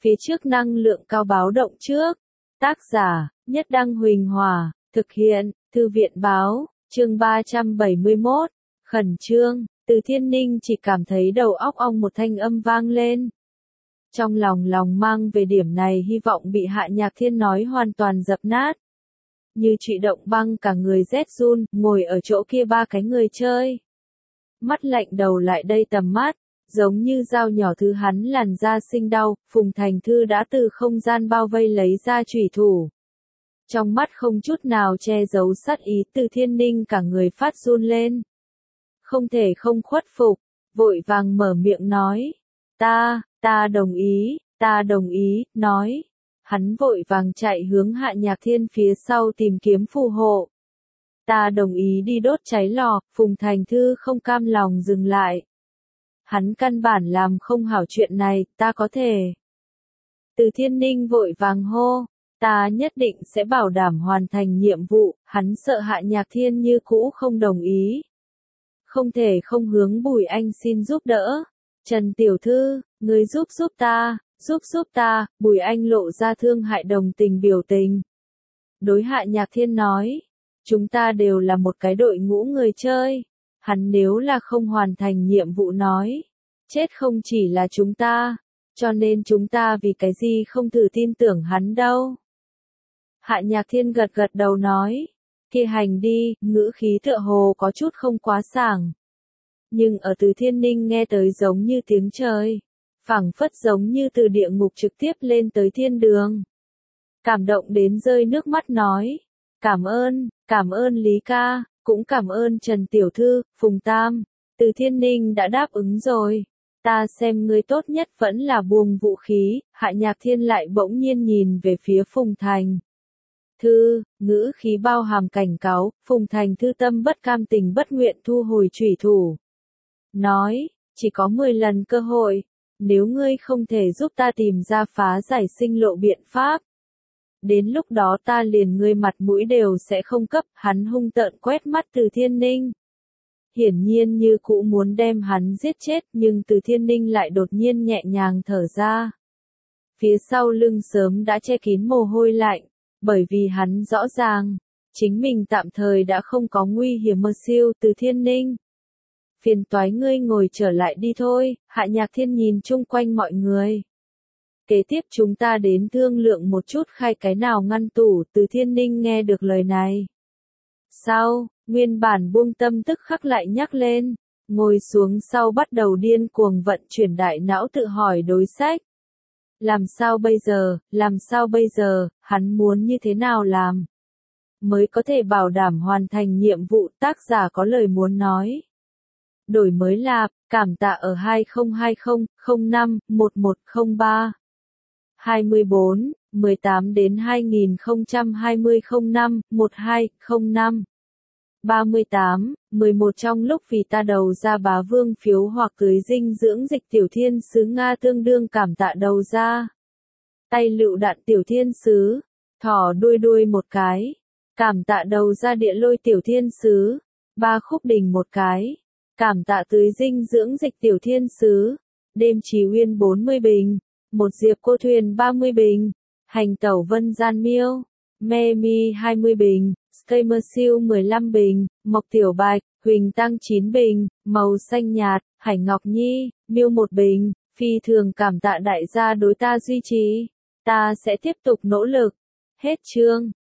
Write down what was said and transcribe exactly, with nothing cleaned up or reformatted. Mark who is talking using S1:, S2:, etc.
S1: Phía trước năng lượng cao báo động trước. Tác giả, Nhất Đăng Huỳnh Hòa, thực hiện, Thư viện báo, chương ba trăm bảy mươi mốt, khẩn trương, Từ Thiên Ninh chỉ cảm thấy đầu óc ong một thanh âm vang lên. Trong lòng lòng mang về điểm này hy vọng bị Hạ Nhạc Thiên nói hoàn toàn dập nát. Như trụy động băng cả người rét run, ngồi ở chỗ kia ba cái người chơi. Mắt lạnh đầu lại đây tầm mắt, giống như dao nhỏ thứ hắn làn da sinh đau, Phùng Thành Thư đã từ không gian bao vây lấy ra chủy thủ. Trong mắt không chút nào che giấu sát ý, Từ Thiên Ninh cả người phát run lên. Không thể không khuất phục, vội vàng mở miệng nói. Ta, ta đồng ý, ta đồng ý, nói. Hắn vội vàng chạy hướng Hạ Nhạc Thiên phía sau tìm kiếm phù hộ. Ta đồng ý đi đốt cháy lò, Phùng Thành Thư không cam lòng dừng lại. Hắn căn bản làm không hảo chuyện này, ta có thể. Từ Thiên Ninh vội vàng hô, ta nhất định sẽ bảo đảm hoàn thành nhiệm vụ, hắn sợ Hạ Nhạc Thiên như cũ không đồng ý. Không thể không hướng Bùi Anh xin giúp đỡ. Trần Tiểu Thư, người giúp giúp ta, giúp giúp ta, Bùi Anh lộ ra thương hại đồng tình biểu tình. Đối Hạ Nhạc Thiên nói, chúng ta đều là một cái đội ngũ người chơi. Hắn nếu là không hoàn thành nhiệm vụ nói, chết không chỉ là chúng ta, cho nên chúng ta vì cái gì không thử tin tưởng hắn đâu. Hạ Nhạc Thiên gật gật đầu nói, kia hành đi, ngữ khí tựa hồ có chút không quá sảng. Nhưng ở Từ Thiên Ninh nghe tới giống như tiếng trời, phảng phất giống như từ địa ngục trực tiếp lên tới thiên đường. Cảm động đến rơi nước mắt nói, cảm ơn, cảm ơn Lý ca, cũng cảm ơn Trần Tiểu Thư, Phùng Tam, Từ Thiên Ninh đã đáp ứng rồi. Ta xem ngươi tốt nhất vẫn là buông vũ khí, Hạ Nhạc Thiên lại bỗng nhiên nhìn về phía Phùng Thành Thư, ngữ khí bao hàm cảnh cáo, Phùng Thành Thư tâm bất cam tình bất nguyện thu hồi chủy thủ. Nói, chỉ có mười lần cơ hội, nếu ngươi không thể giúp ta tìm ra phá giải sinh lộ biện pháp. Đến lúc đó ta liền ngươi mặt mũi đều sẽ không cấp, hắn hung tợn quét mắt Từ Thiên Ninh. Hiển nhiên như cũ muốn đem hắn giết chết, nhưng Từ Thiên Ninh lại đột nhiên nhẹ nhàng thở ra. Phía sau lưng sớm đã che kín mồ hôi lạnh, bởi vì hắn rõ ràng, chính mình tạm thời đã không có nguy hiểm mơ siêu. Từ Thiên Ninh, phiền toái ngươi ngồi trở lại đi thôi. Hạ Nhạc Thiên nhìn chung quanh mọi người. Kế tiếp chúng ta đến thương lượng một chút khai cái nào ngăn tủ. Từ Thiên Ninh nghe được lời này. Sau, nguyên bản buông tâm tức khắc lại nhắc lên, ngồi xuống sau bắt đầu điên cuồng vận chuyển đại não tự hỏi đối sách. Làm sao bây giờ, làm sao bây giờ, hắn muốn như thế nào làm? Mới có thể bảo đảm hoàn thành nhiệm vụ. Tác giả có lời muốn nói. Đổi mới là, cảm tạ ở hai không hai không, không năm, một một không ba. hai mươi bốn, mười tám đến hai nghìn không trăm hai mươi không năm, một hai, không năm. ba mươi tám, mười một trong lúc vì ta đầu ra bá vương phiếu hoặc tưới dinh dưỡng dịch Tiểu Thiên Sứ Nga tương đương cảm tạ đầu ra. Tay lựu đạn Tiểu Thiên Sứ, thỏ đuôi đuôi một cái, cảm tạ đầu ra địa lôi Tiểu Thiên Sứ, ba khúc đình một cái, cảm tạ tưới dinh dưỡng dịch Tiểu Thiên Sứ, đêm trì uyên bốn mươi bình, một diệp cô thuyền ba mươi bình, hành tẩu vân gian miêu, me mi hai mươi bình. Skamer siêu mười lăm bình, Mộc Tiểu Bạch, Huỳnh Tăng chín bình, màu xanh nhạt, Hải Ngọc Nhi, Miêu một bình, phi thường cảm tạ đại gia đối ta duy trì. Ta sẽ tiếp tục nỗ lực. Hết chương.